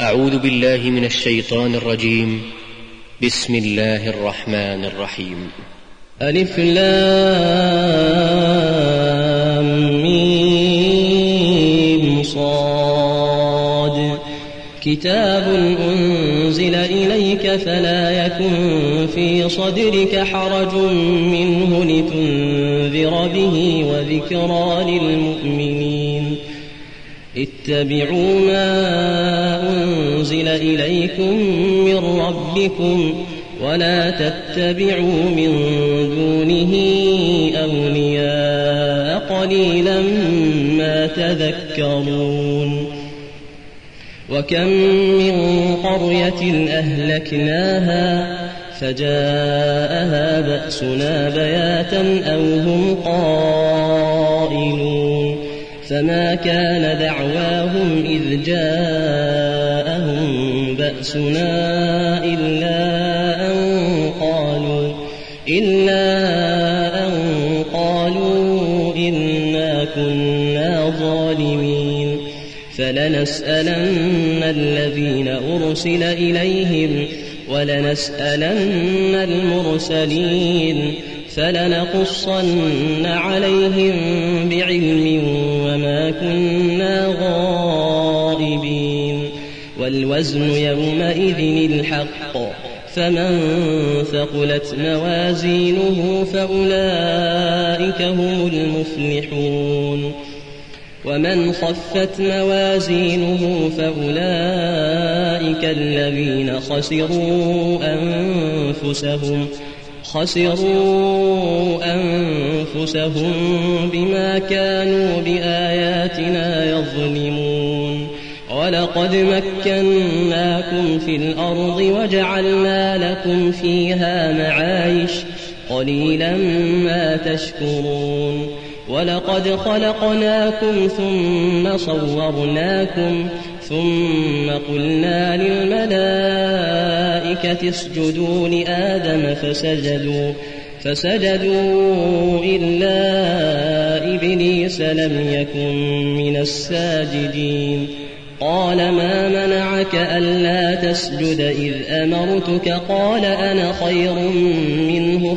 أعوذ بالله من الشيطان الرجيم. بسم الله الرحمن الرحيم. ألف لام ميم صاد. كتاب أنزل إليك فلا يكن في صدرك حرج منه لتنذر به وذكرى للمؤمنين. اتبعوا ما أنزل إليكم من ربكم ولا تتبعوا من دونه أولياء قليلا ما تذكرون. وكم من قرية أهلكناها فجاءها بأسنا بياتا أو هم قائلون. فما كان دعواهم إذ جاءهم بأسنا إلا أن قالوا إنا كنا ظالمين. فلنسألن الذين أرسل إليهم ولنسألن المرسلين فلنقصن عليهم بعلم وما كنا غائبين. والوزن يومئذ الحق فمن ثقلت موازينه فأولئك هم المفلحون. ومن خفت موازينه فأولئك الذين خسروا أنفسهم بما كانوا بآياتنا يظلمون. ولقد مكناكم في الأرض وجعلنا لكم فيها معايش قليلا ما تشكرون. ولقد خلقناكم ثم صورناكم ثم قلنا للملائكة اسجدوا لآدم فسجدوا إلا إبليس لم يكن من الساجدين. قال ما منعك ألا تسجد إذ أمرتك؟ قال أنا خير منه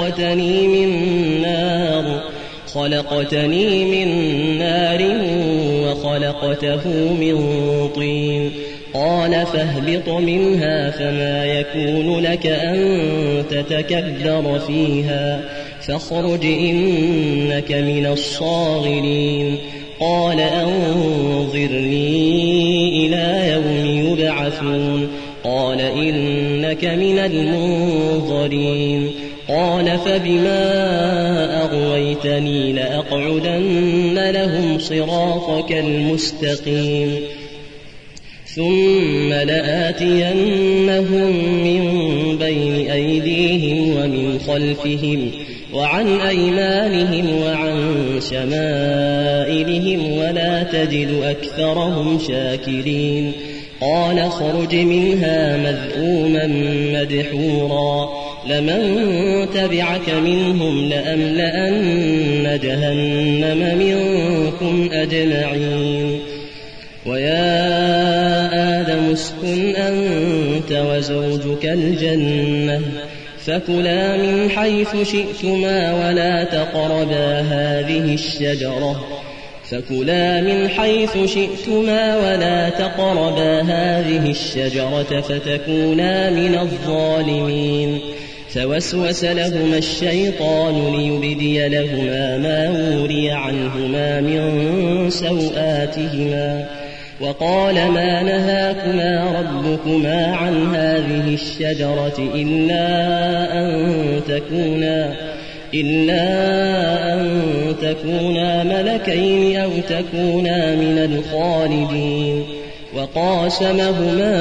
خلقتني من نار وخلقته من طين. قال فاهبط منها فما يكون لك أن تتكبر فيها فاخرج إنك من الصاغرين. قال أنظرني إلى يوم يبعثون. قال إنك من المنظرين. قال فبما أغويتني لأقعدن لهم صراطك المستقيم ثم لآتينهم من بين أيديهم ومن خلفهم وعن أيمانهم وعن شمائلهم ولا تجد أكثرهم شاكرين. قال اخرج منها مذءوما مدحورا لمن تبعك منهم لأملأن جهنم منكم أجمعين. ويا آدم اسكن أنت وزوجك الجنة فكلا من حيث شئتما ولا تقربا هذه الشجرة فتكونا من الظالمين. فوسوس لهما الشيطان ليبدي لهما ما وري عنهما من سوآتهما وقال ما نهاكما ربكما عن هذه الشجرة إلا أن تكونا ملكين أو تكونا من الخالدين. وقاسمهما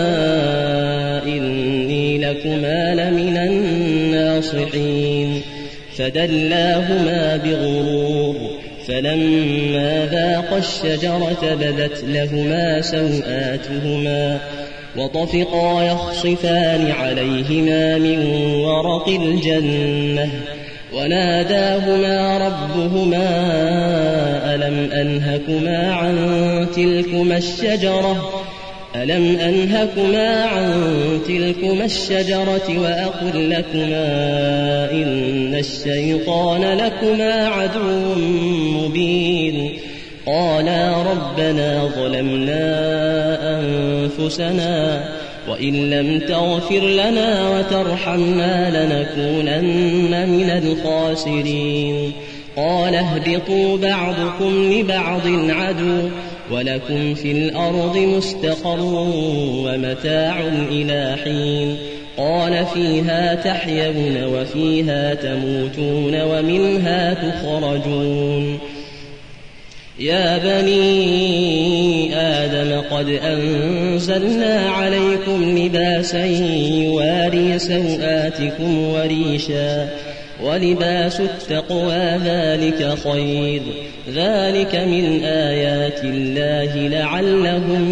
إني لكما لمن الناصحين. فدلاهما بغرور فلما ذاقا الشجرة بدت لهما سوآتهما وطفقا يخصفان عليهما من ورق الجنة وناداهما ربهما ألم أنهكما عن تلكما الشجرة ألم أنهكما عن تلكما الشجرة وأقل لكما إن الشيطان لكما عدو مبين قالا ربنا ظلمنا أنفسنا وإن لم تغفر لنا وترحمنا لنكونن من الخاسرين قال اهبطوا بعضكم لبعض عدو ولكم في الأرض مستقر ومتاع إلى حين قال فيها تحيون وفيها تموتون ومنها تخرجون يا بني آدم قد أنزلنا عليكم لباسا يواري سوآتكم وريشا ولباس التقوى ذلك خير ذلك من آيات الله لعلهم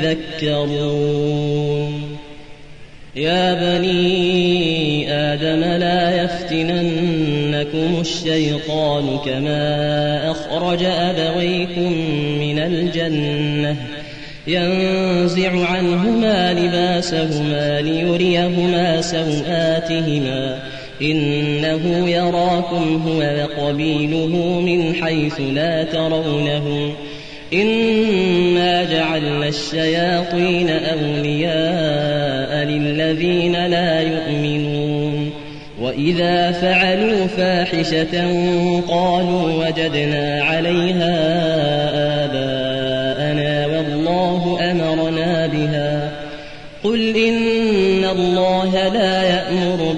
يذكرون يا بني آدم لا يفتننكم الشيطان كما أخرج أبويكم من الجنة ينزع عنهما لباسهما ليريهما سوآتهما إنه يراكم هو وقبيله من حيث لا ترونهم إنا جعلنا الشياطين أولياء للذين لا يؤمنون وإذا فعلوا فاحشة قالوا وجدنا عليها آباءنا والله أمرنا بها قل إن الله لا يأمر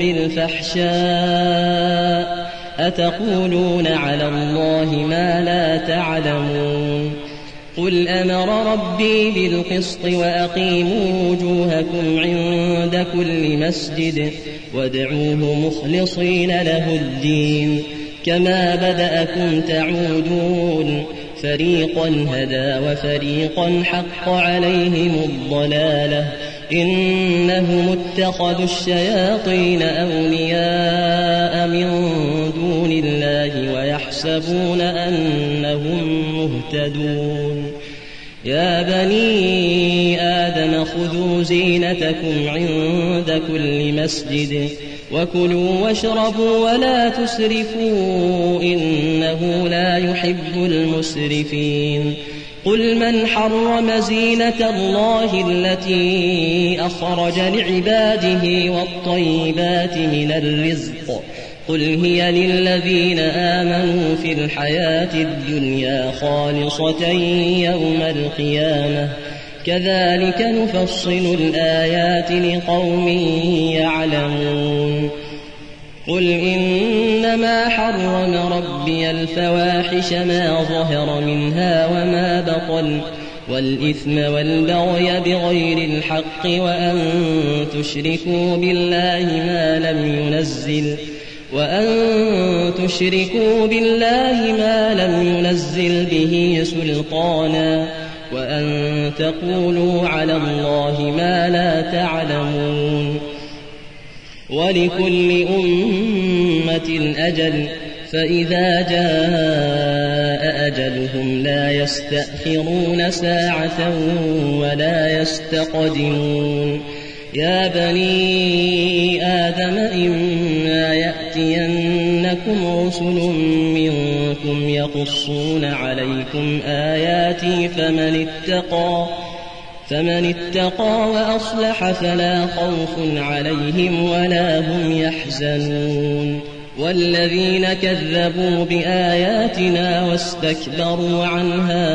بالفحشاء أتقولون على الله ما لا تعلمون قل أمر ربي بالقسط وأقيموا وجوهكم عند كل مسجد وادعوه مخلصين له الدين كما بدأكم تعودون فريقا هدى وفريقا حق عليهم الضلالة إنهم اتخذوا الشياطين أولياء من دون الله ويحسبون أنهم مهتدون يا بني آدم خذوا زينتكم عند كل مسجد وكلوا واشربوا ولا تسرفوا إنه لا يحب المسرفين قل من حرم زينة الله التي أخرج لعباده والطيبات من الرزق قل هي للذين آمنوا في الحياة الدنيا خالصة يوم القيامة كذلك نفصل الآيات لقوم يعلمون قل إنما حرم ربي الفواحش ما ظهر منها وما بطن والإثم والبغي بغير الحق وأن تشركوا بالله ما لم ينزل به سلطانا وأن تقولوا على الله ما لا تعلمون ولكل أمة أجل فإذا جاء أجلهم لا يستأخرون ساعة ولا يستقدمون يا بني آدم إما يأتينكم رسل منكم يقصون عليكم آياتي فمن اتقى وأصلح فلا خوف عليهم ولا هم يحزنون والذين كذبوا بآياتنا واستكبروا عنها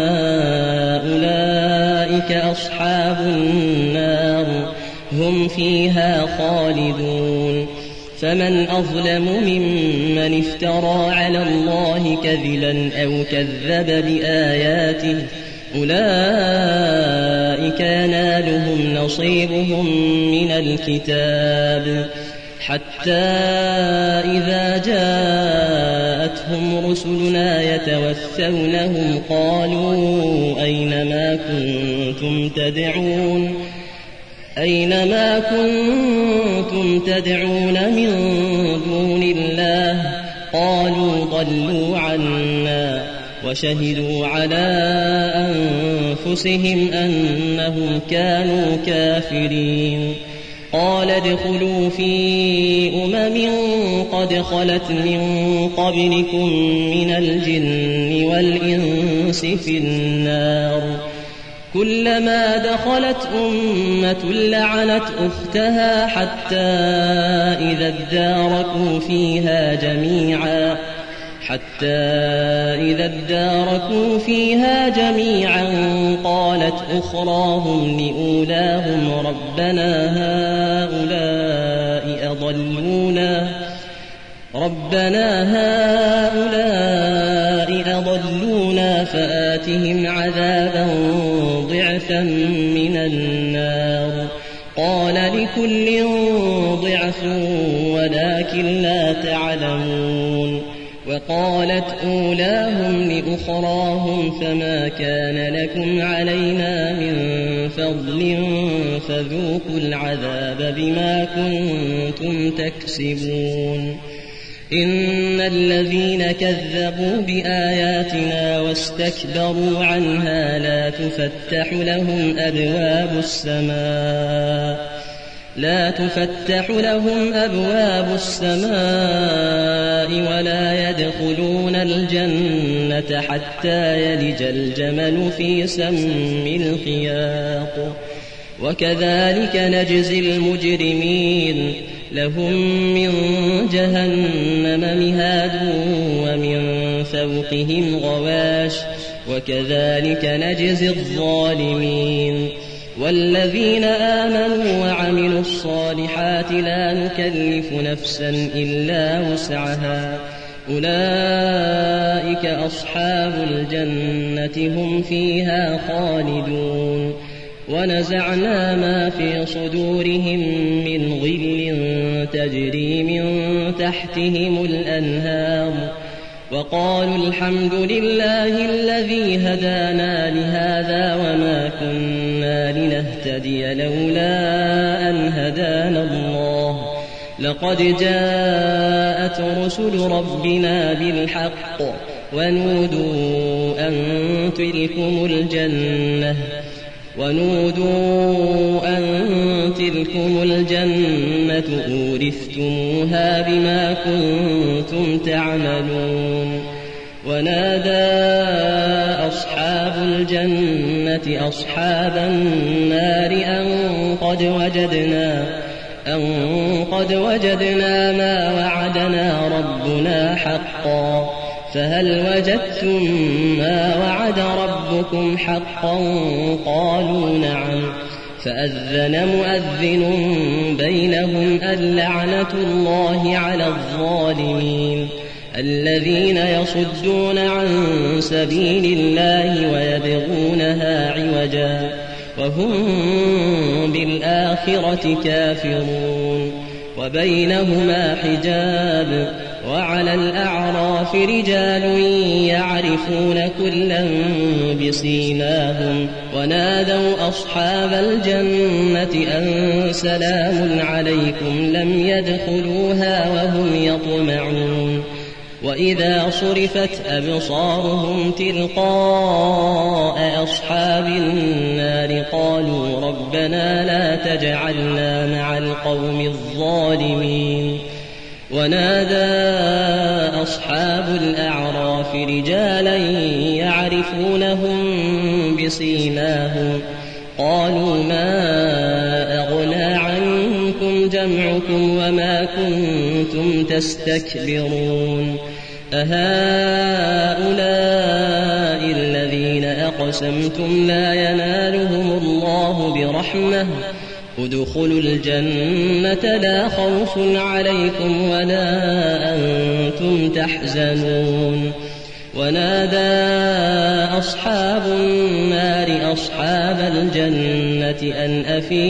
أولئك أصحاب النار هم فيها خالدون فمن أظلم ممن افترى على الله كذبا أو كذب بآياته أولئك ينالهم نصيبهم من الكتاب حتى إذا جاءتهم رسلنا يتوفونهم قالوا أينما كنتم تدعون من دون الله قالوا ضلوا عنا وشهدوا على أنفسهم أنهم كانوا كافرين. قال ادخلوا في قد خلت من قبلكم من الجن والإنس في النار كلما دخلت أمة لعنت أختها حتى إذا اداركوا فيها جميعا قالت أخراهم لأولاهم ربنا هؤلاء أضلونا فآتهم عذابا ضعفا من النار قال لكل ضعف ولكن لا تعلمون. وقالت أولاهم لأخراهم فما كان لكم علينا من فضل فذوقوا العذاب بما كنتم تكسبون. إن الذين كذبوا بآياتنا واستكبروا عنها لا تفتح لهم أبواب السماء ولا يدخلون الجنة حتى يلج الجمل في سم الخياط وكذلك نجزي المجرمين. لهم من جهنم مهاد ومن فوقهم غواش وكذلك نجزي الظالمين. والذين آمنوا وعملوا الصالحات لا نكلف نفسا إلا وسعها أولئك أصحاب الجنة هم فيها خالدون. ونزعنا ما في صدورهم من غل تجري من تحتهم الأنهار وقالوا الحمد لله الذي هدانا لهذا وما كنا لنهتدي لولا أن هدانا الله لقد جاءت رسل ربنا بالحق ونودوا أن تلكم الجنة أورثتموها بما كنتم تعملون. ونادى أصحاب الجنة أصحاب النار أن قد وجدنا ما وعدنا ربنا حقا فهل وجدتم ما وعد ربكم حقا قالوا نعم فأذن مؤذن بينهم اللعنة الله على الظالمين الذين يصدون عن سبيل الله ويبغونها عوجا وهم بالآخرة كافرون. وبينهما حجاب وعلى الأعراف رجال يعرفون كلا بسيماهم ونادوا أصحاب الجنة أن سلام عليكم لم يدخلوها وهم يطمعون. وإذا صرفت أبصارهم تلقاء أصحاب النار قالوا ربنا لا تجعلنا مع القوم الظالمين. ونادى أصحاب الأعراف رجالا يعرفونهم بسيماهم قالوا ما أغنى عنكم جمعكم وما كنتم تستكبرون أهؤلاء الذين أقسمتم لا ينالهم الله برحمة ادخلوا الجنة لا خوف عليكم ولا أنتم تحزنون. ونادى أصحاب النار أصحاب الجنة أن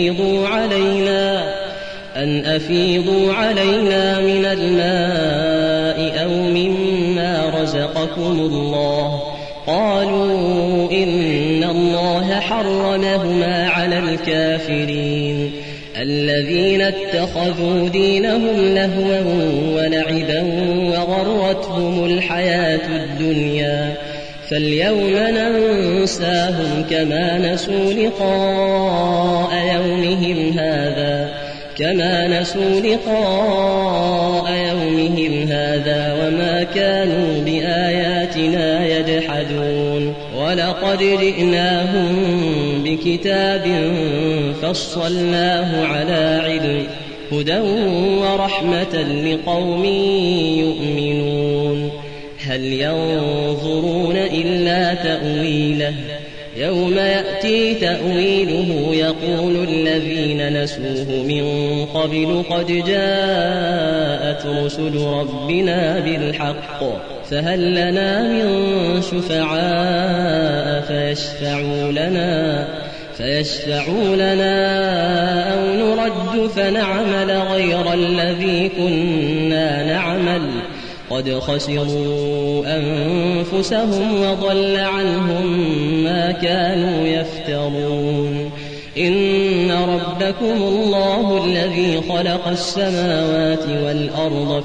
أفيضوا علينا من الماء أو مما رزقكم الله قالوا إن الله حرمهما على الكافرين الذين اتخذوا دينهم لهوا ولعبا وغرتهم الحياة الدنيا فاليوم ننساهم كما نسوا لقاء يومهم هذا وما كانوا بآياتنا يجحدون ولقد جئناهم بكتاب فصلناه على علم هدى ورحمة لقوم يؤمنون هل ينظرون إلا تأويله يوم يأتي تأويله يقول الذين نسوه من قبل قد جاءت رسل ربنا بالحق فهل لنا من شفعاء فيشفعوا لنا أو نرد فنعمل غير الذي كنا نعمل قد خسروا أنفسهم وضل عنهم ما كانوا يفترون إن ربكم الله الذي خلق السماوات والأرض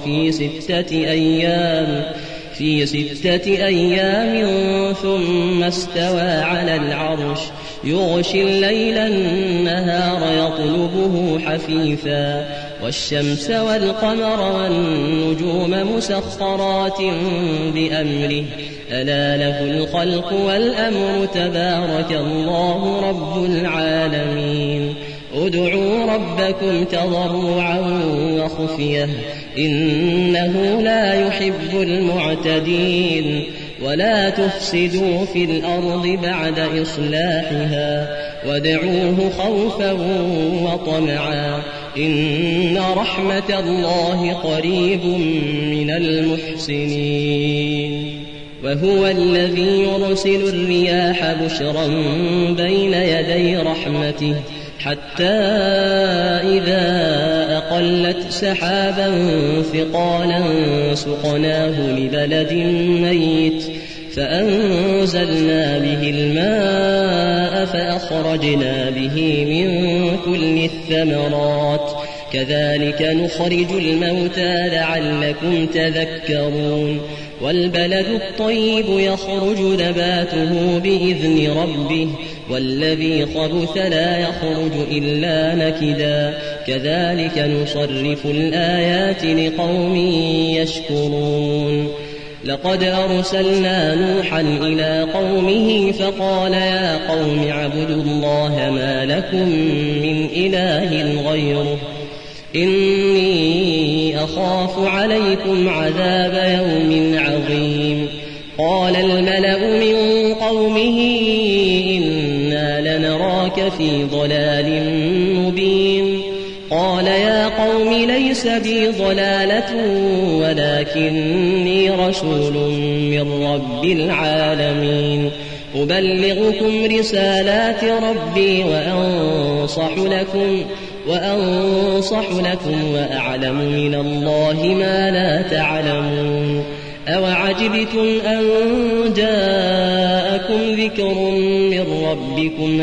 في 6 أيام ثم استوى على العرش يغشي الليل النهار يطلبه حثيثا والشمس والقمر والنجوم مسخرات بأمره ألا له الخلق والأمر تبارك الله رب العالمين ادعوا ربكم تضرعا وخفية إنه لا يحب المعتدين ولا تفسدوا في الأرض بعد إصلاحها وادعوه خوفا وطمعا إن رحمة الله قريب من المحسنين وهو الذي يرسل الرياح بشرا بين يدي رحمته حتى إذا أقلت سحابا ثقالا سقناه لبلد ميت فأنزلنا به الماء فأخرجنا به من كل الثمرات كذلك نخرج الموتى لعلكم تذكرون والبلد الطيب يخرج نباته بإذن ربه والذي خبث لا يخرج إلا نكدا كذلك نصرف الآيات لقوم يشكرون لقد أرسلنا نوحا إلى قومه فقال يا قوم اعبدوا الله ما لكم من إله غيره إني أخاف عليكم عذاب يوم عظيم قال الملأ من قومه إنا لنراك في ضلال مبين قال يا قوم ليس بي ضلالة ولكني رسول من رب العالمين أبلغكم رسالات ربي وأنصح لكم وأعلم من الله ما لا تعلمون أوعجبتم أن جاءكم ذكر من ربكم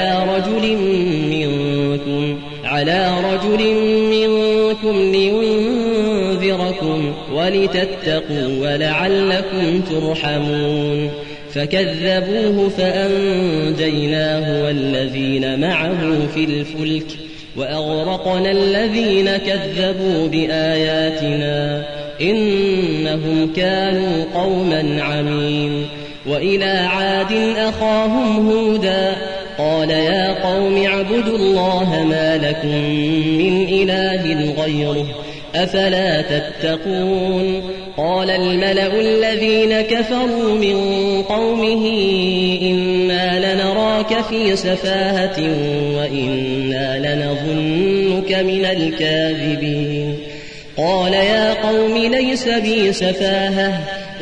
على رجل منكم لينذركم ولتتقوا ولعلكم ترحمون فكذبوه فأنجيناه والذين معه في الفلك وأغرقنا الذين كذبوا بآياتنا إنهم كانوا قوما عمين وإلى عاد أخاهم هودا قال يا قوم اعبدوا الله ما لكم من إله غيره أفلا تتقون قال الملأ الذين كفروا من قومه إنا لنراك في سفاهة وإنا لنظنك من الكاذبين قال يا قوم ليس بي سفاهة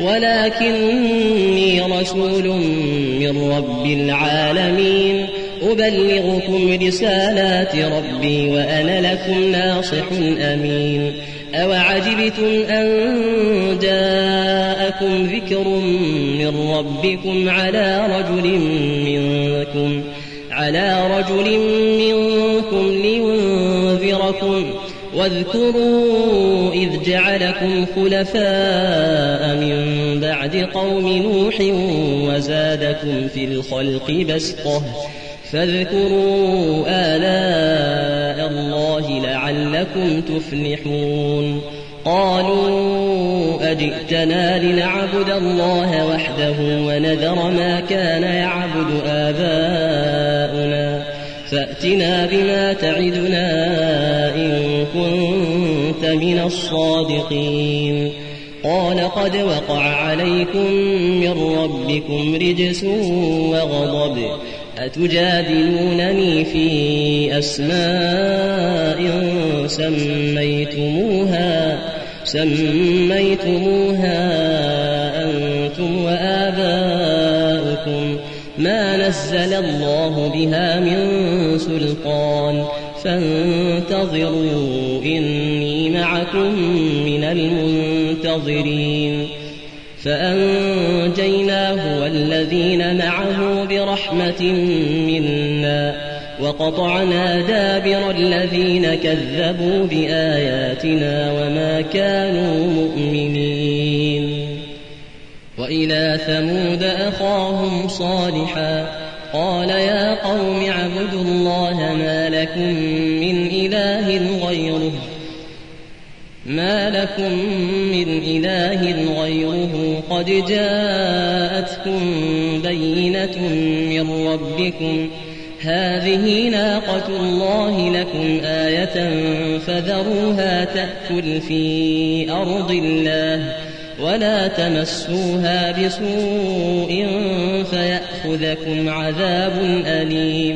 ولكني رسول من رب العالمين أبلغكم رسالات ربي وأنا لكم ناصح أمين أوعجبتم أن جاءكم ذكر من ربكم على رجل منكم لينذركم واذكروا إذ جعلكم خلفاء من بعد قوم نوح وزادكم في الخلق بسطة فاذكروا آلاء الله لعلكم تفلحون قالوا أجئتنا لنعبد الله وحده ونذر ما كان يعبد آباؤنا فأتنا بما تعدنا إن كنت من الصادقين قال قد وقع عليكم من ربكم رجس وغضب أتجادلونني في أسماء سميتموها أنتم وآباؤكم ما نزل الله بها من سلطان فانتظروا إني معكم من المنتظرين فأنجيناه والذين معه برحمة منا وقطعنا دابر الذين كذبوا بآياتنا وما كانوا مؤمنين وإلى ثمود أخاهم صالحا قال يا قوم اعبدوا الله ما لكم من إله غيره قد جاءتكم بينة من ربكم هذه ناقة الله لكم آية فذروها تأكل في أرض الله ولا تمسوها بسوء فيأخذكم عذاب أليم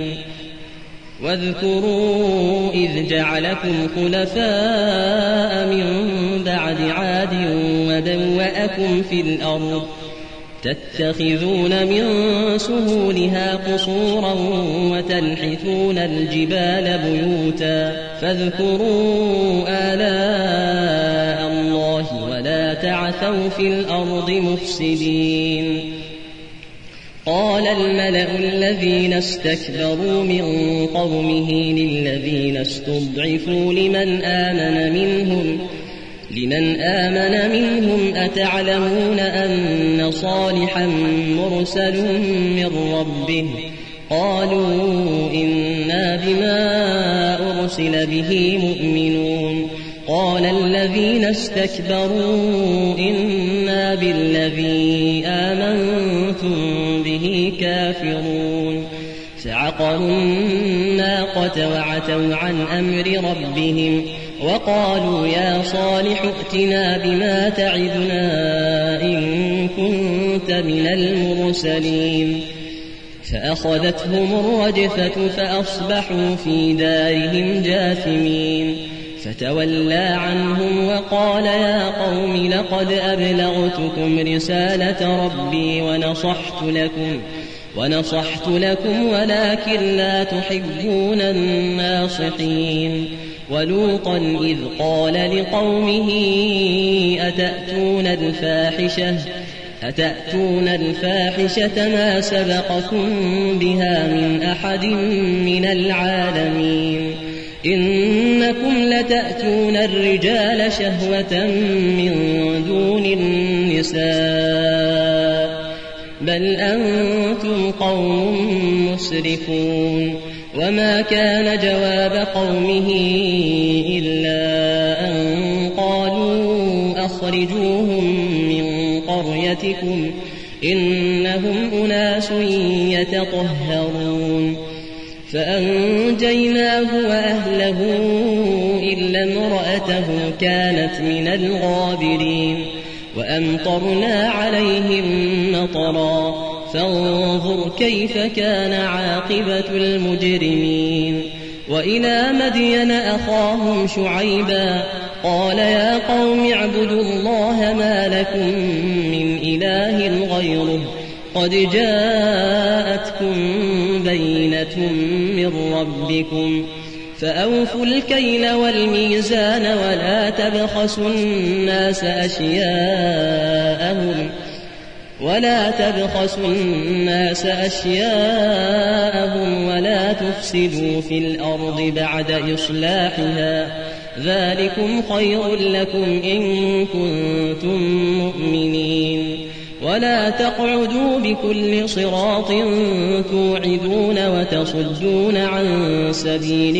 واذكروا إذ جعلكم خلفاء من بعد عاد وبوأكم في الأرض تتخذون من سهولها قصورا وتنحتون الجبال بيوتا فاذكروا آلاء الله ولا تعثوا في الأرض مفسدين قال الملأ الذين استكبروا من قومه للذين استضعفوا لمن آمن منهم أتعلمون أن صالحا مرسل من ربه قالوا إنا بما أرسل به مؤمنون قال الذين استكبروا إنا بالذي آمنتم به كافرون فعقروا الناقة وعتوا عن أمر ربهم وقالوا يا صالح ائتنا بما تعدنا إن كنت من المرسلين فأخذتهم الرجفة فأصبحوا في دارهم جاثمين فتولى عنهم وقال يا قوم لقد أبلغتكم رسالة ربي ونصحت لكم ولكن لا تحبون الناصحين ولوطا إذ قال لقومه أتأتون الفاحشة ما سبقكم بها من أحد من العالمين إنكم لتأتون الرجال شهوة من دون النساء بل أنتم قوم مسرفون وما كان جواب قومه إلا أن قالوا أخرجوهم من قريتكم إنهم أناس يتطهرون فأنجيناه وأهله إلا امرأته كانت من الغابرين وأمطرنا عليهم مطرا فانظر كيف كان عاقبة المجرمين وإلى مدين أخاهم شعيبا قال يا قوم اعبدوا الله ما لكم من إله غيره قد جاءتكم بينة من ربكم فأوفوا الكيل والميزان ولا تبخسوا الناس أشياءهم ولا تفسدوا في الأرض بعد إصلاحها ذلكم خير لكم إن كنتم مؤمنين ولا تقعدوا بكل صراط توعدون وتصدون عن سبيل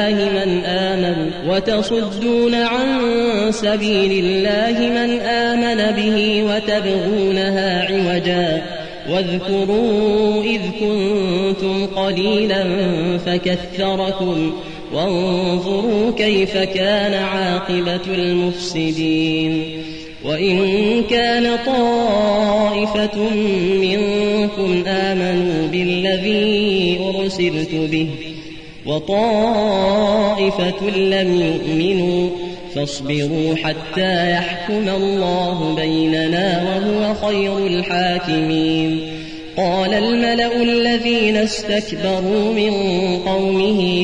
الله من آمن به وتبغونها عوجا واذكروا إذ كنتم قليلا فكثركم وانظروا كيف كان عاقبة المفسدين وإن كان طائفة منكم آمنوا بالذي أرسلت به وطائفة لم يؤمنوا فاصبروا حتى يحكم الله بيننا وهو خير الحاكمين قال الملأ الذين استكبروا من قومه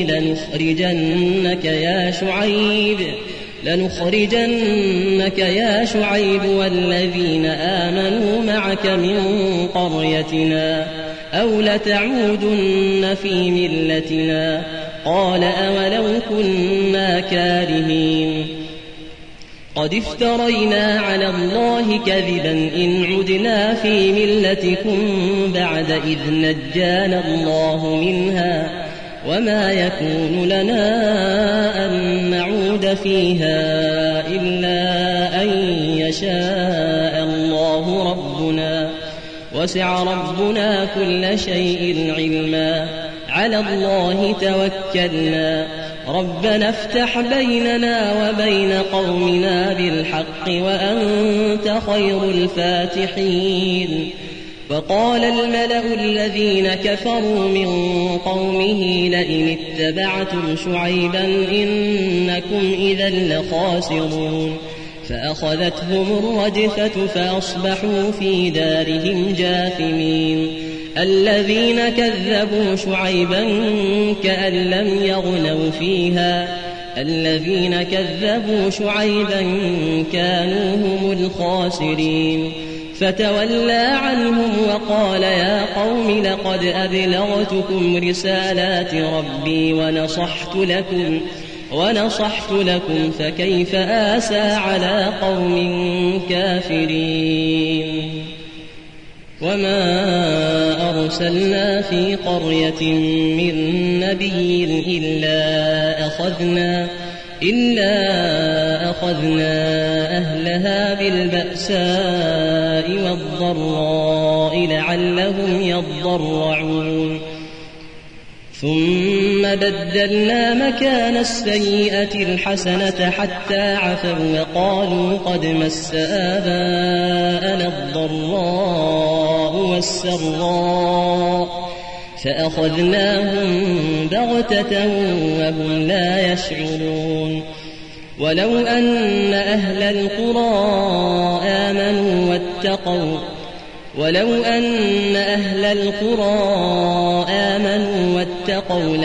لنخرجنك يا شعيب والذين آمنوا معك من قريتنا أو لتعودن في ملتنا قال أولو كنا كارهين قد افترينا على الله كذبا إن عدنا في ملتكم بعد إذ نجانا الله منها وما يكون لنا أن نعود فيها إلا أن يشاء الله ربنا وسع ربنا كل شيء علما على الله توكلنا ربنا افتح بيننا وبين قومنا بالحق وأنت خير الفاتحين فقال الملأ الذين كفروا من قومه لئن اتبعتم شعيبا إنكم إذا لخاسرون فأخذتهم الرجفة فأصبحوا في دارهم جاثمين الذين كذبوا شعيبا كأن لم يغنوا فيها الذين كذبوا شعيبا كانوا هم الخاسرين فتولى عنهم وقال يا قوم لقد أبلغتكم رسالات ربي ونصحت لكم فكيف آسى على قوم كافرين وما أرسلنا في قرية من نبي إلا أخذنا أهلها بالبأساء والضراء لعلهم يضرعون ثم بدلنا مكان السيئة الحسنة حتى عفوا وقالوا قد مس آباءنا الضراء والسراء فأخذناهم بغتة وهم لا يشعرون ولو أن أهل القرى آمنوا واتقوا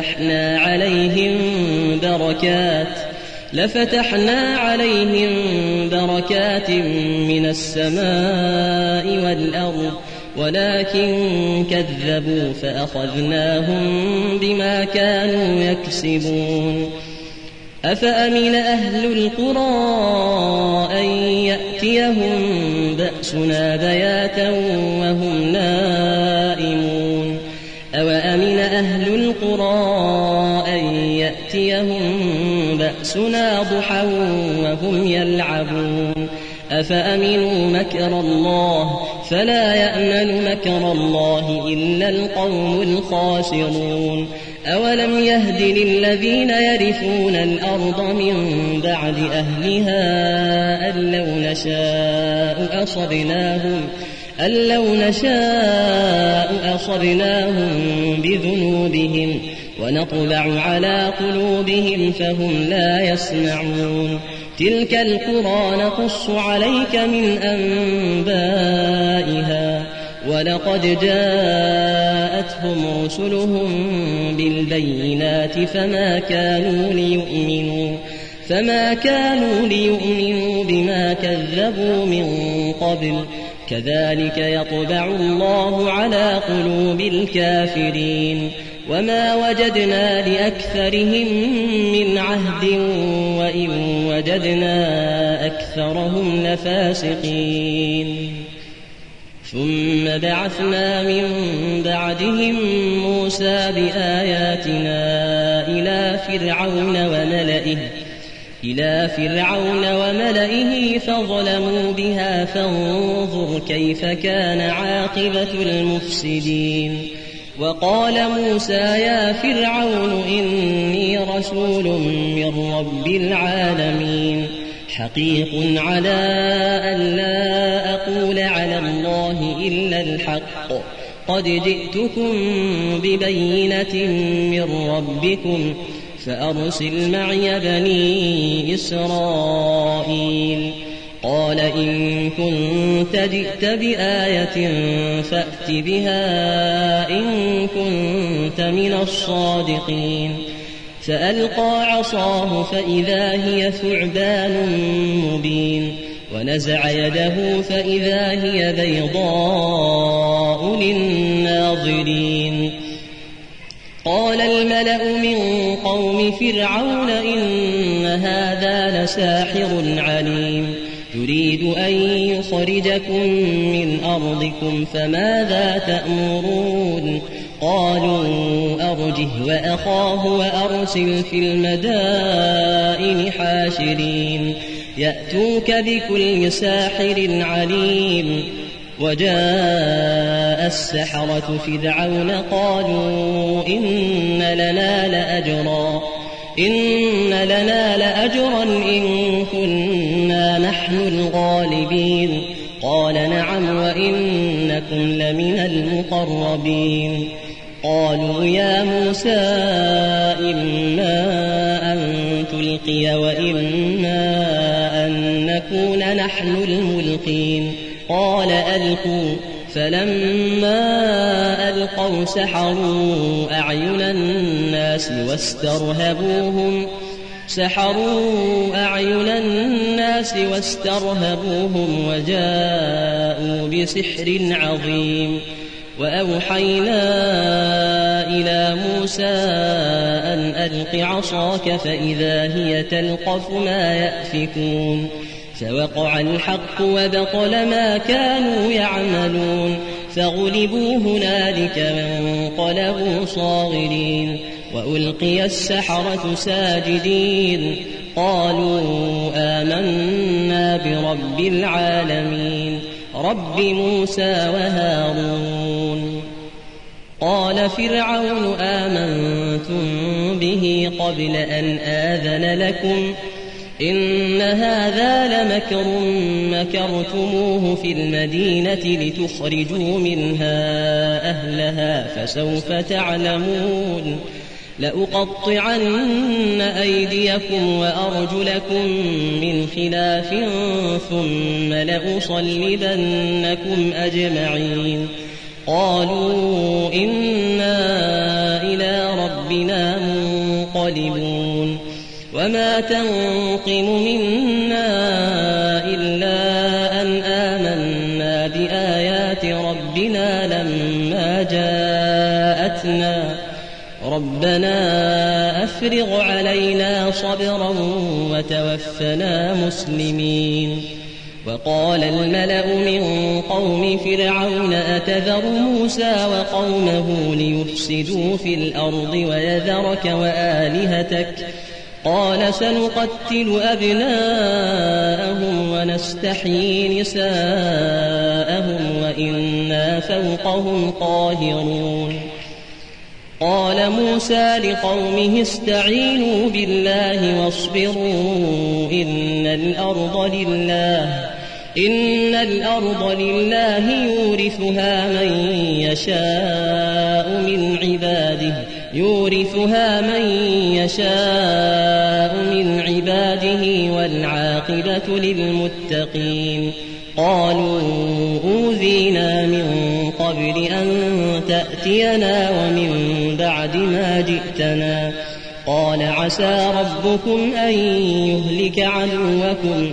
لفتحنا عليهم بركات من السماء والأرض ولكن كذبوا فأخذناهم بما كانوا يكسبون أفأمن أهل القرى أن يأتيهم بأسنا بياتا وهم نائمون أوأمن أهل القرى أن يأتيهم بأسنا ضحى وهم يلعبون أفأمنوا مكر الله فلا يأمن مكر الله إلا القوم الخاسرون أولم يهد للذين يرثون الأرض من بعد أهلها أن لو نشاء أصبناهم بذنوبهم ونطبع على قلوبهم فهم لا يسمعون تلك القرى نقص عليك من أنبائها ولقد جاءتهم رسلهم بالبينات فما كانوا ليؤمنوا بما كذبوا من قبل كذلك يطبع الله على قلوب الكافرين وما وجدنا لأكثرهم من عهد وإن وجدنا أكثرهم لفاسقين ثم بعثنا من بعدهم موسى بآياتنا إلى فرعون وملئه فظلموا بها فانظر كيف كان عاقبة المفسدين وقال موسى يا فرعون إني رسول من رب العالمين حقيق على أن لا أقول على الله إلا الحق قد جئتكم ببينة من ربكم فأرسل معي بني إسرائيل قال إن كنت جئت بآية فأت بها إن كنت من الصادقين فألقى عصاه فإذا هي ثعبان مبين ونزع يده فإذا هي بيضاء للناظرين قال الملأ من قوم فرعون إن هذا لساحر عليم يريد أن يخرجكم من أرضكم فماذا تأمرون قالوا أرجه وأخاه وأرسل في المدائن حاشرين يأتوك بكل ساحر عليم وجاء السحرة فرعون قالوا إن لنا لأجرا إن كنا نحن الغالبين قال نعم وإنكم لمن المقربين قالوا يا موسى إما أن تلقي وإما أن نكون نحن الملقين قال ألقوا فلما ألقوا سحروا أعين الناس واسترهبوهم وجاءوا بسحر عظيم وأوحينا إلى موسى أن ألق عصاك فإذا هي تلقف ما يأفكون فوقع الحق وبطل ما كانوا يعملون فغلبوا هنالك وانقلبوا صاغرين وألقي السحرة ساجدين قالوا آمنا برب العالمين رب موسى وهارون قال فرعون آمنتم به قبل أن آذن لكم إن هذا لمكر مكرتموه في المدينة لتخرجوا منها أهلها فسوف تعلمون لأقطعن أيديكم وأرجلكم من خلاف ثم لأصلبنكم أجمعين قالوا إنا إلى ربنا منقلبون وما تنقم منا إلا أن آمنا بآيات ربنا لما جاءتنا ربنا أفرغ علينا صبرا وتوفنا مسلمين وقال الملأ من قوم فرعون أتذر موسى وقومه ليفسدوا في الأرض ويذرك وآلهتك قال سنقتل أبناءهم ونستحيي نساءهم وإنا فوقهم قاهرون قال موسى لقومه استعينوا بالله واصبروا إن الأرض لله يورثها من يشاء من عباده والعاقبة للمتقين قالوا أوذينا من قبل أن تأتينا ومن بعد ما جئتنا قال عسى ربكم أن يهلك عدوكم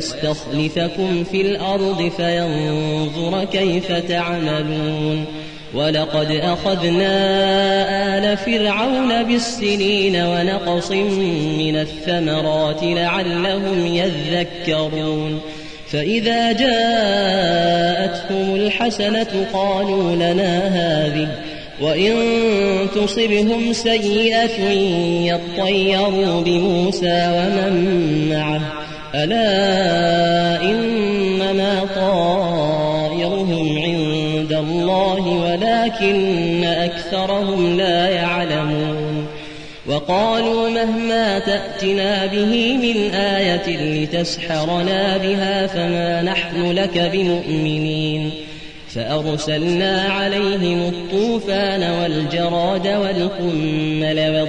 ويستخلفكم في الأرض فينظر كيف تعملون ولقد أخذنا آل فرعون بالسنين ونقص من الثمرات لعلهم يذكرون فإذا جاءتهم الحسنة قالوا لنا هذه وإن تصبهم سيئة يطيروا بموسى ومن معه ألا إنما طائرهم عند الله ولكن أكثرهم لا يعلمون وقالوا مهما تأتنا به من آية لتسحرنا بها فما نحن لك بمؤمنين فأرسلنا عليهم الطوفان والجراد والقمل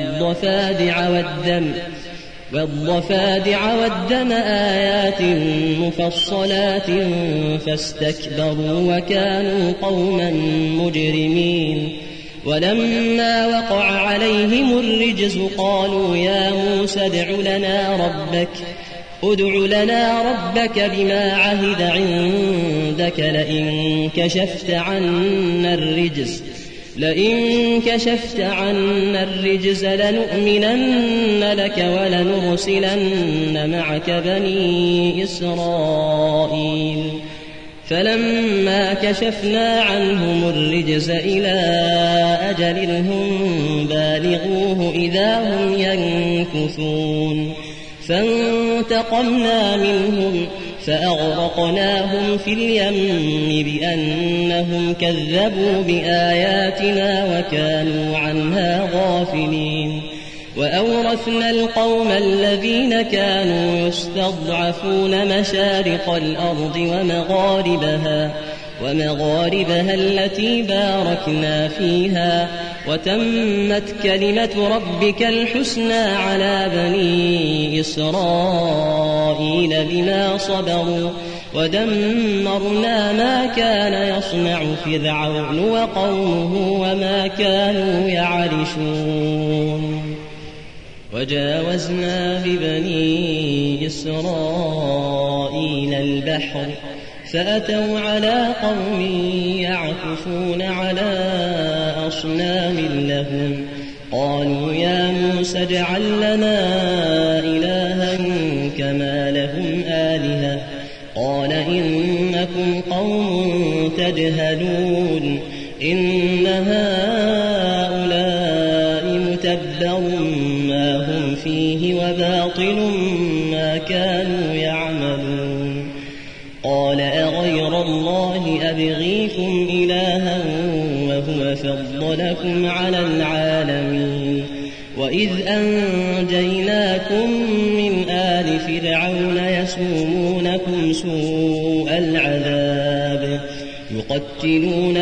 والضفادع والدم آيات مفصلات فاستكبروا وكانوا قوما مجرمين ولما وقع عليهم الرجز قالوا يا موسى ادع لنا ربك بما عهد عندك لئن كشفت عنا الرجز لنؤمنن لك ولنرسلن معك بني إسرائيل فلما كشفنا عنهم الرجز إلى أجل هم بالغوه إذا هم ينكثون فانتقمنا منهم فأغرقناهم في اليم بأنهم كذبوا بآياتنا وكانوا عنها غافلين وأورثنا القوم الذين كانوا يستضعفون مشارق الأرض ومغاربها التي باركنا فيها وتمت كلمة ربك الحسنى على بني إسرائيل بما صبروا ودمرنا ما كان يصنع فرعون وقومه وما كانوا يعرشون وجاوزنا ببني إسرائيل البحر فأتوا على قوم يعكفون على أصنام لهم قالوا يا موسى اجعل لنا إلها كما لهم آلهة قال إنكم قوم تجهلون إن هؤلاء متبر ما هم فيه وباطل ما كانوا يعملون قال أغير الله أبغيكم إلها وهو فضلكم على العالمين وإذ أنجيناكم من آل فرعون يسومونكم سوء العذاب يقتلون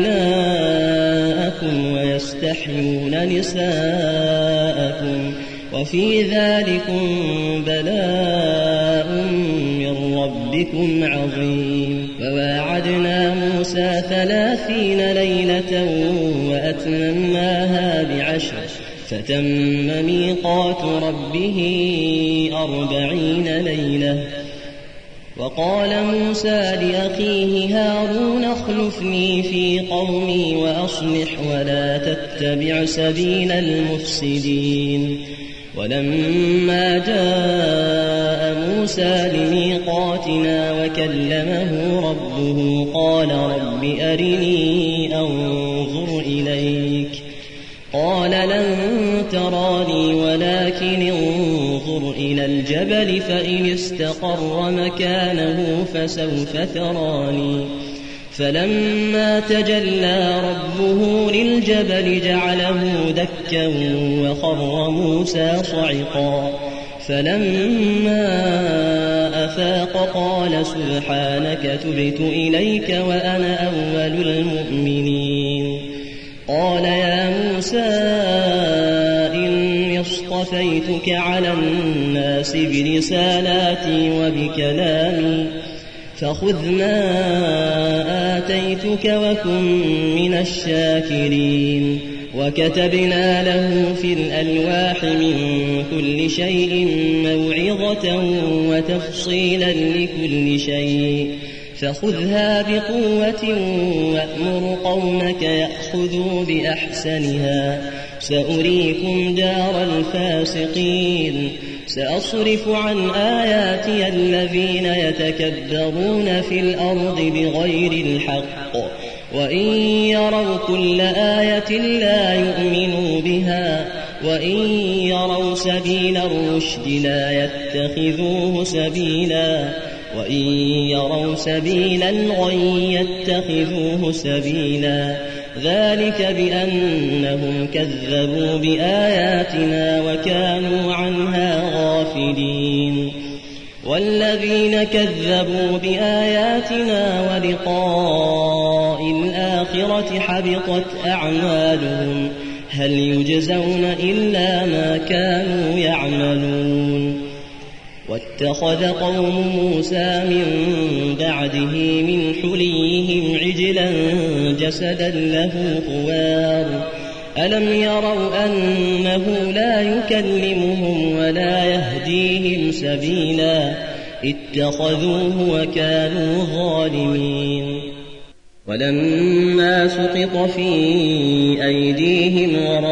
أبناءكم ويستحيون نساءكم وفي ذلكم بلاء من ربكم عظيم وواعدنا موسى 30 ليلة وأتممناها ب10 فتم ميقات ربه 40 ليلة وقال موسى لأخيه هارون اخلفني في قومي وأصلح ولا تتبع سبيل المفسدين ولما جاء موسى لميقاتنا وكلمه ربه قال رب أرني أنظر إليك قال لن تراني ولكن انظر إلى الجبل فإن استقر مكانه فسوف تراني فلما تجلى ربه للجبل جعله دكا وخر موسى صعقا فلما أفاق قال سبحانك تبت إليك وأنا أول المؤمنين قال يا موسى إني اصطفيتك على الناس برسالاتي وبكلامي فخذ ما آتيتك وكن من الشاكرين وكتبنا له في الألواح من كل شيء موعظة وتفصيلا لكل شيء فخذها بقوة وأمر قومك يأخذوا بأحسنها سأريكم دار الفاسقين سأصرف عن آياتي الذين يتكبرون في الأرض بغير الحق وإن يروا كل آية لا يؤمنوا بها وإن يروا سبيل الرشد لا يتخذوه سبيلا وإن يروا سبيل الغي يتخذوه سبيلا ذلك بأنهم كذبوا بآياتنا وكانوا عنها غافلين والذين كذبوا بآياتنا ولقاء الآخرة حبطت أعمالهم هل يجزون إلا ما كانوا يعملون واتخذ قوم موسى من بعده من حليهم عجلا جسدا له خوار ألم يروا أنه لا يكلمهم ولا يهديهم سبيلا اتخذوه وكانوا ظالمين ولما سقط في أيديهم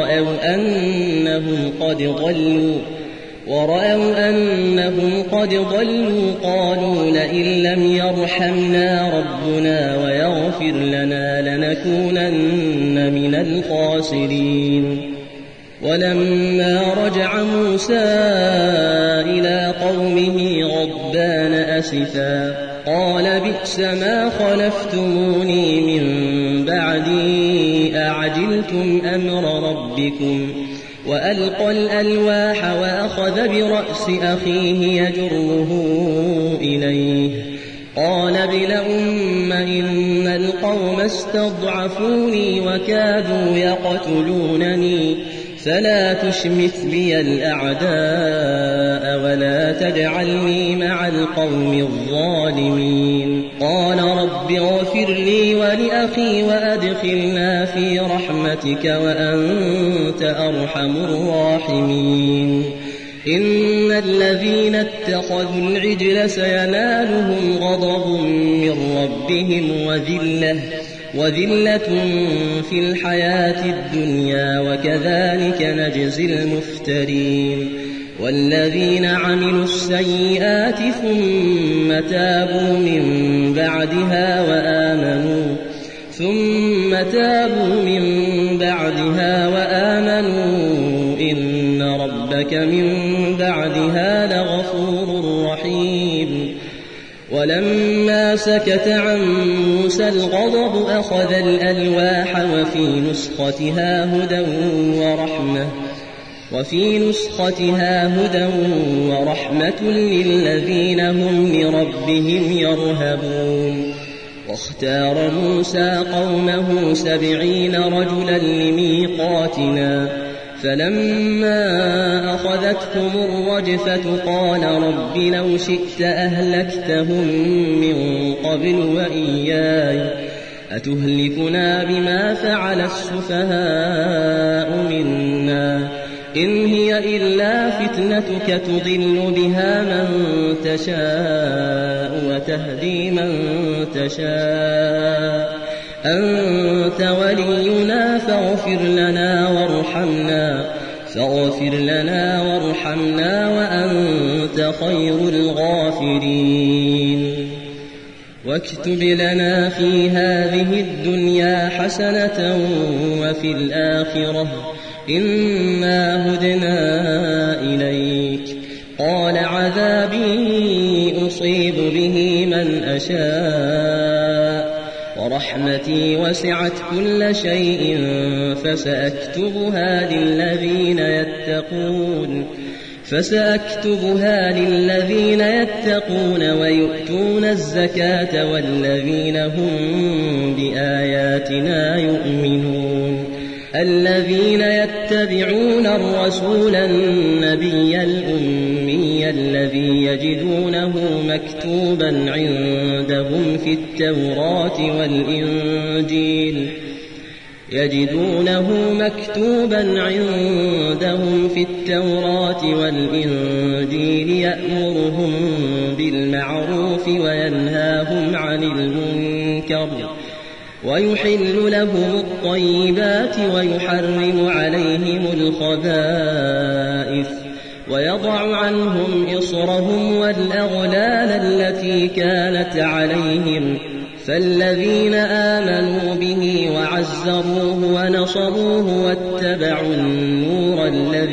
ورأوا أنهم قد ضلوا قالوا لئن لم يرحمنا ربنا ويغفر لنا لنكونن من الخاسرين ولما رجع موسى إلى قومه غضبان أسفا قال بئس ما خلفتموني من بعدي أعجلتم أمر ربكم وألقى الألواح وأخذ برأس أخيه يجره إليه قال ابن أم إن القوم استضعفوني وكادوا يقتلونني فلا تشمت بي الأعداء ولا تجعلني مع القوم الظالمين قال رب اغفر لي ولأخي وأدخلنا في رحمتك وأنت أرحم الراحمين إن الذين اتخذوا العجل سينالهم غضب من ربهم وذلة في الحياة الدنيا وكذلك نجزي المفترين والذين عملوا السيئات ثم تابوا من بعدها وآمنوا إن ربك من بعدها لغفور رحيم ولما سكت عن موسى الغضب أخذ الألواح وفي نسختها هدى ورحمة للذين هم لربهم يرهبون واختار موسى قومه 70 رجلا لميقاتنا فلما أخذتهم الرجفة قال رب لو شئت أهلكتهم من قبل وإياي أتهلكنا بما فعل السفهاء منا إن هي إلا فتنتك تضل بها من تشاء وتهدي من تشاء أنت ولينا فاغفر لنا وارحمنا وأنت خير الغافرين واكتب لنا في هذه الدنيا حسنة وفي الآخرة إنا هدنا إليك قال عذابي أصيب به من أشاء ورحمتي وسعت كل شيء فسأكتبها للذين يتقون ويؤتون الزكاة والذين هم بآياتنا يؤمنون الذين يتبعون الرسول النبي الأمي الذي يجدونه مكتوبا عندهم في التوراة والإنجيل يجدونه مكتوبا عندهم في التوراة والإنجيل يأمرهم بالمعروف وينهاهم عن المنكر ويحل لهم الطيبات ويحرم عليهم الخبائث ويضع عنهم إصرهم والأغلال التي كانت عليهم فالذين آمنوا به وعزروه ونصروه واتبعوا النور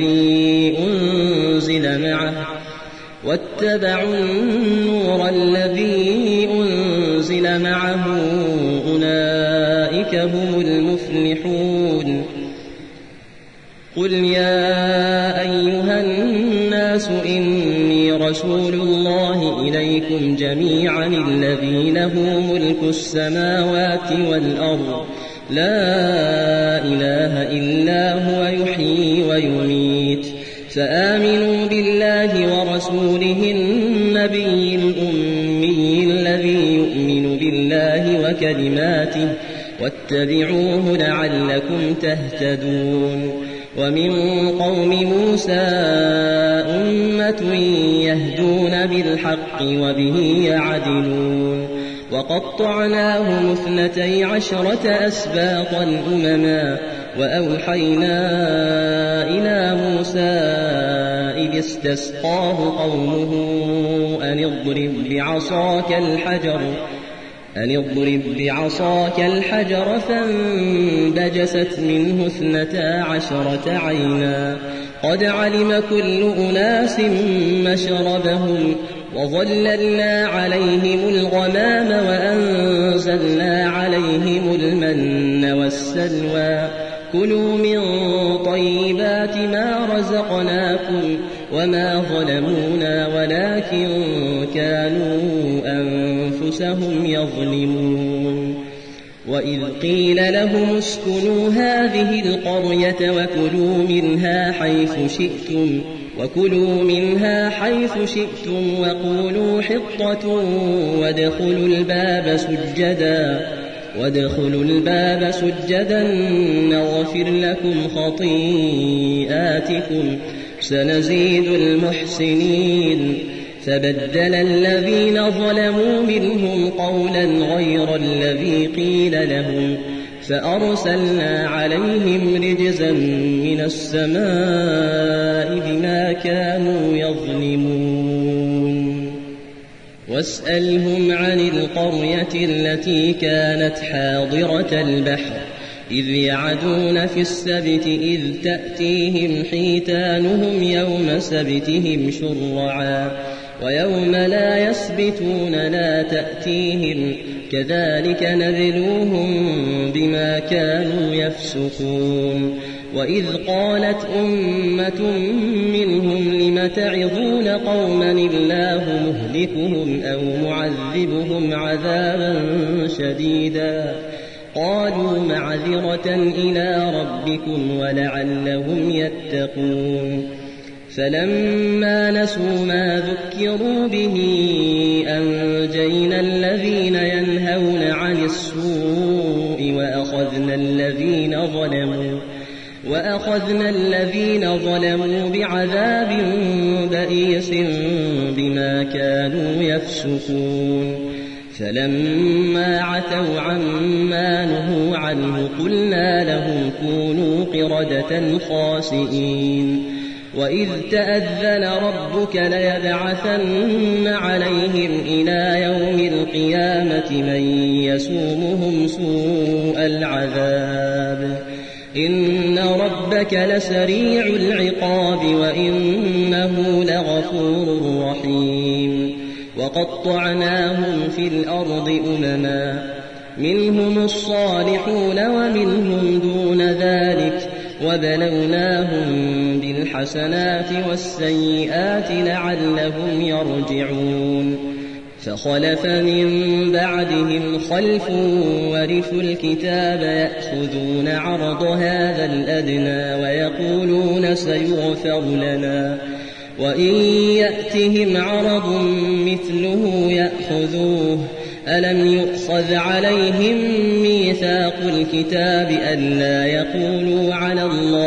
الذي أنزل معه أولئك هم المفلحون. قل يا أيها الناس إني رسول الله إليكم جميعا الذي له ملك السماوات والأرض لا إله إلا هو يحيي ويميت فآمنوا بالله ورسوله النبي الأمي الذي يؤمن بالله وكلماته واتبعوه لعلكم تهتدون. ومن قوم موسى أمة يهدون بالحق وبه يعدلون وقطعناهم 12 أسباطا أمما وأوحينا إلى موسى إذ استسقاه قومه أن اضرب بعصاك الحجر فانبجست منه 12 عينا قد علم كل أناس مشربهم وظللنا عليهم الغمام وأنزلنا عليهم المن والسلوى كلوا من طيبات ما رزقناكم وما ظلمونا ولكن كانوا أنفسهم يظلمون. وإذ قيل لهم اسكنوا هذه القرية وكلوا منها حيث شئتم وقولوا حطة وادخلوا الباب سجدا نغفر لكم خطيئاتكم سنزيد المحسنين. فبدل الذين ظلموا منهم قولا غير الذي قيل لهم فأرسلنا عليهم رجزا من السماء بما كانوا يظلمون. واسألهم عن القرية التي كانت حاضرة البحر إذ يعدون في السبت إذ تأتيهم حيتانهم يوم سبتهم شرعا ويوم لا يسبتون لا تأتيهم كذلك نبلوهم بما كانوا يفسقون. وإذ قالت أمة منهم لم تعظون قوما الله مهلكهم أو معذبهم عذابا شديدا قالوا معذرة إلى ربكم ولعلهم يتقون. فلما نسوا ما ذكروا به أنجينا الذين ينهون عن السوء وأخذنا الذين ظلموا بعذاب بئيس بما كانوا يفسقون. فلما عتوا عما نهوا عنه قلنا لهم كونوا قردة خاسئين. وإذ تأذن ربك ليبعثن عليهم إلى يوم القيامة من يسومهم سوء العذاب إن ربك لسريع العقاب وإنه لغفور رحيم. وقطعناهم في الأرض أمما منهم الصالحون ومنهم دون ذلك وبلوناهم بالحسنات والسيئات لعلهم يرجعون. فخلف من بعدهم خلف ورثوا الكتاب يأخذون عرض هذا الأدنى ويقولون سيغفر لنا وإن يأتهم عرض مثله يأخذوه ألم يؤخذ عليهم ميثاق الكتاب ألا يقولوا على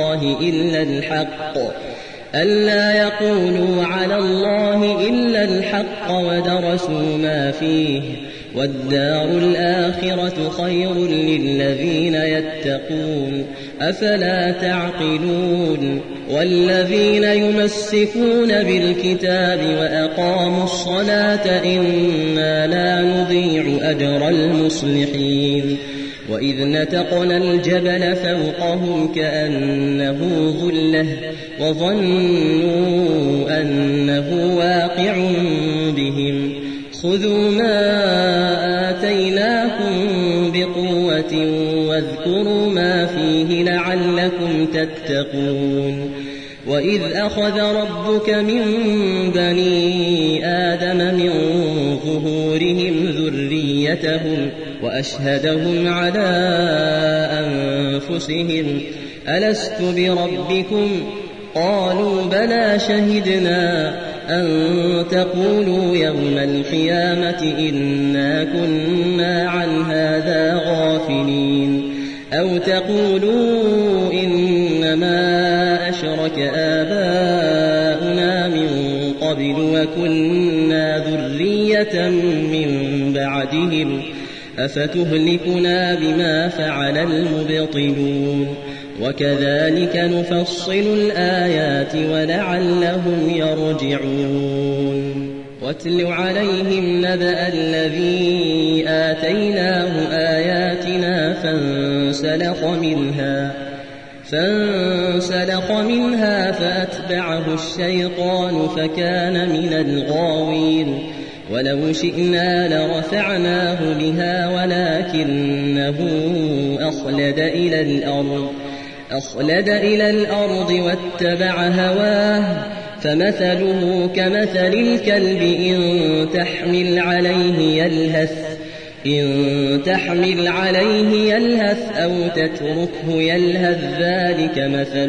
الله إلا الحق ودرسوا ما فيه والدار الآخرة خير للذين يتقون أفلا تعقلون والذين يمسكون بالكتاب وأقاموا الصلاة إنا لا نضيع أجر المصلحين وإذ نتقنا الجبل فوقهم كأنه ظلة وظنوا أنه واقع بهم خذوا ما آتيناكم بقوة واذكروا ما فيه لعلكم تتقون وإذ أخذ ربك من بني آدم من ظهورهم ذريتهم وأشهدهم على أنفسهم ألست بربكم قالوا بلى شهدنا أن تقولوا يوم القيامة إنا كنا عن هذا غافلين أو تقولوا إنما أشرك آباؤنا من قبل وكنا ذرية من بعدهم أفتهلكنا بما فعل المبطلون وكذلك نفصل الآيات ولعلهم يرجعون واتل عليهم نبأ الذي آتيناه آياتنا فانسلخ منها فأتبعه الشيطان فكان من الغاوين ولو شئنا لرفعناه بها ولكنه أخلد إلى الأرض واتبع هواه فمثله كمثل الكلب إن تحمل عليه يلهث أو تتركه يلهث ذلك مثل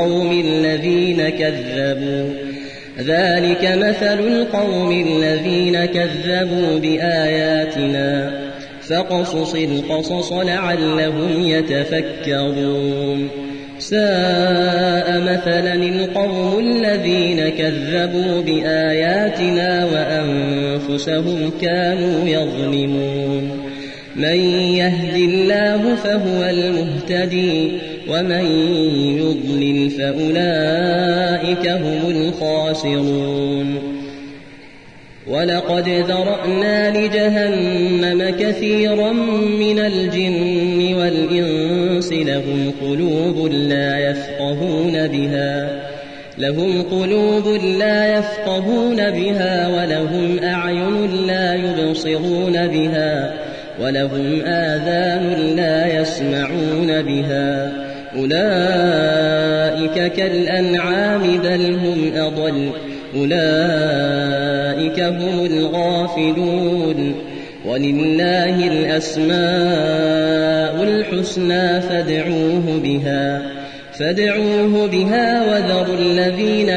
القوم الذين كذبوا بآياتنا فاقصص القصص لعلهم يتفكرون ساء مثلا القوم الذين كذبوا بآياتنا وأنفسهم كانوا يظلمون من يهد الله فهو المهتدي ومن يضلل فأولئك هم الخاسرون ولقد ذرأنا لجهنم كثيرا من الجن والإنس لهم قلوب لا يفقهون بها ولهم أعين لا يبصرون بها ولهم آذان لا يسمعون بها أولئك كالأنعام بل هم أضل أولئك هم الغافلون ولله الأسماء الحسنى فادعوه بها وذروا الذين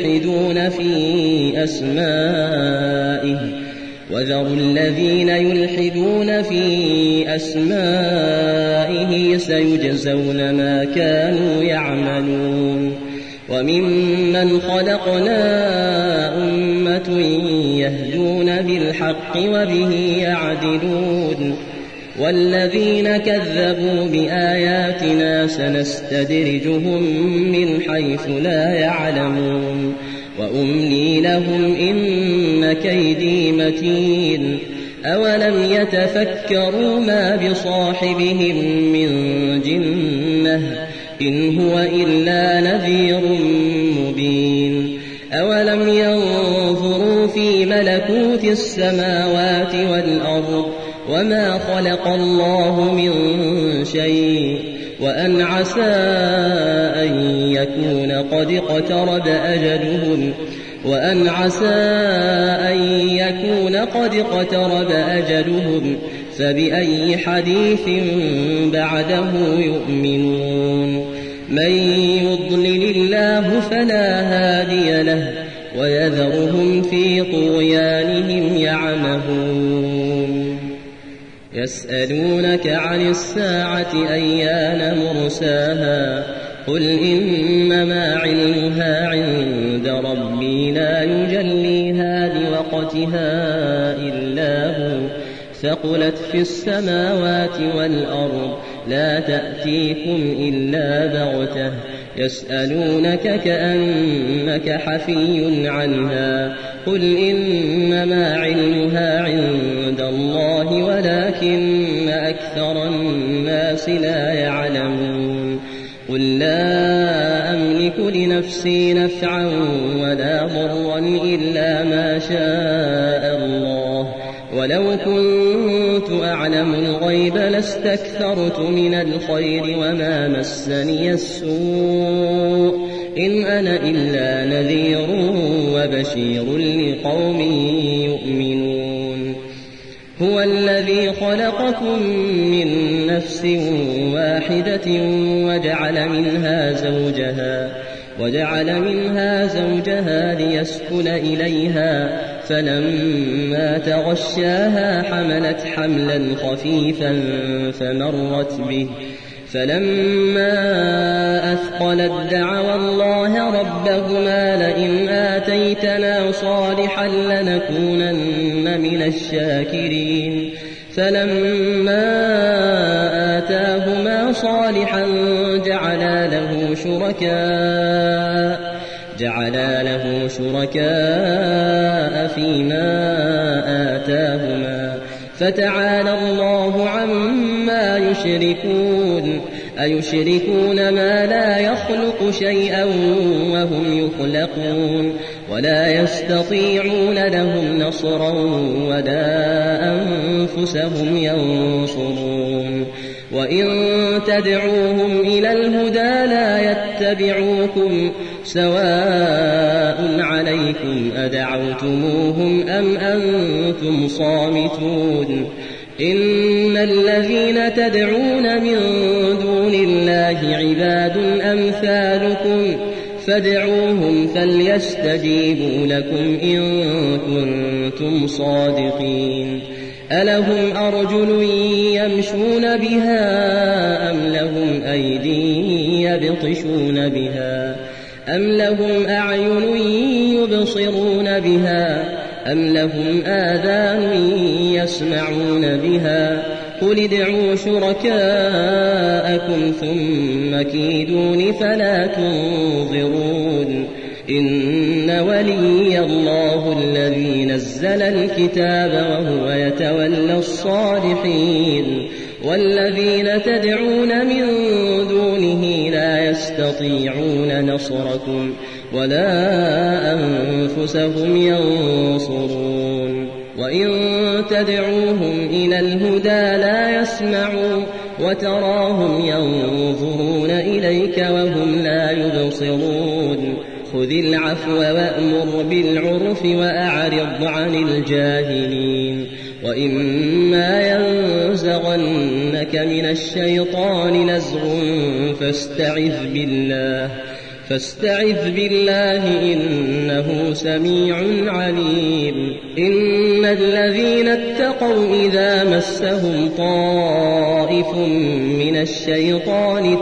يلحدون في أسمائه سيجزون ما كانوا يعملون وممن خلقنا أمة يهدون بالحق وبه يعدلون والذين كذبوا بآياتنا سنستدرجهم من حيث لا يعلمون وأملي لهم إن كيدي متين أولم يتفكروا ما بصاحبهم من جنة إن هو إلا نذير مبين أولم ينظروا في ملكوت السماوات والأرض وما خلق الله من شيء وأن عسى أن يكون قد اقترب أجلهم فبأي حديث بعده يؤمنون من يضلل الله فلا هادي له ويذرهم في طغيانهم يعمهون يسألونك عن الساعة أيان مرساها قل إنما علمها عند ربي لا يجليها لوقتها إلا هو ثقلت في السماوات والأرض لا تأتيكم إلا بغتة يسألونك كأنك حفي عنها قل إنما علمها عند الله ولكن أكثر الناس لا يعلمون قل لا أملك لنفسي نفعا ولا ضرا إلا ما شاء الله ولو كنت أعلم الغيب لاستكثرت من الخير وما مسني السوء إن أنا إلا نذير وبشير لقوم يؤمنون هو الذي خلقكم من نفس واحدة وجعل منها زوجها ليسكن إليها فلما تغشاها حملت حملا خفيفا فمرت به فلما أثقلت دعوا الله ربهما لئن آتيتنا صالحا لنكونن من الشاكرين فلما آتاهما صالحا جعلا له شركاء فيما آتاهما فتعالى الله عما يشركون أيشركون ما لا يخلق شيئا وهم يخلقون ولا يستطيعون لهم نصرا ولا أنفسهم ينصرون وإن تدعوهم إلى الهدى لا يتبعوكم سواء عليكم أدعوتموهم أم أنتم صامتون إن الذين تدعون من دون الله عباد أمثالكم فادعوهم فليستجيبوا لكم إن كنتم صادقين ألهم أرجل يمشون بها أم لهم أيدي يبطشون بها أم لهم أعين يبصرون بها أم لهم آذان يسمعون بها قل ادعوا شركاءكم ثم كيدون فلا تنظرون إن ولي الله الذي نزل الكتاب وهو يتولى الصالحين والذين تدعون من دونه لا يستطيعون نصركم ولا أنفسهم ينصرون وإن تدعوهم إلى الهدى لا يسمعوا وتراهم ينظرون إليك وهم لا يبصرون خذ العفو وأمر بالعرف وأعرض عن الجاهلين وإما ينزغنك من الشيطان نزغ فاستعذ بالله إنه سميع عليم إن الذين اتقوا إذا مسهم طائف من الشيطان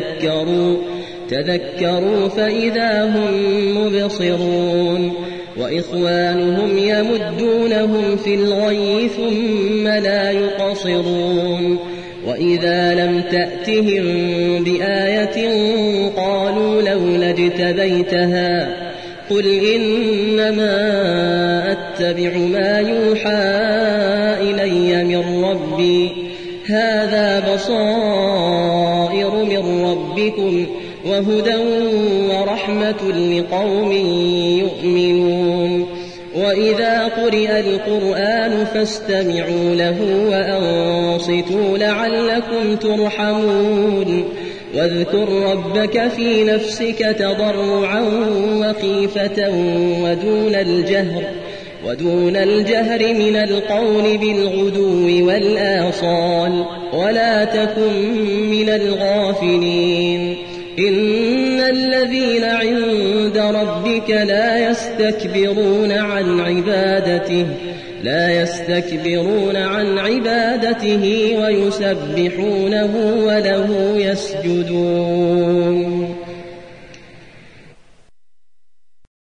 تذكروا فإذا هم مبصرون وإخوانهم يمدونهم في الغي ثم لا يقصرون وإذا لم تأتهم بآية قالوا لولا اجتبيتها قل إنما أتبع ما يوحى إلي من ربي هذا بصائر من ربكم وهدى ورحمة لقوم يؤمنون وإذا قرئ القرآن فاستمعوا له وأنصتوا لعلكم ترحمون واذكر ربك في نفسك تضرعا وخيفة ودون الجهر من القول بالغدو والآصال ولا تكن من الغافلين إن الذين عند ربك لا يستكبرون عن عبادته ويسبحونه وله يسجدون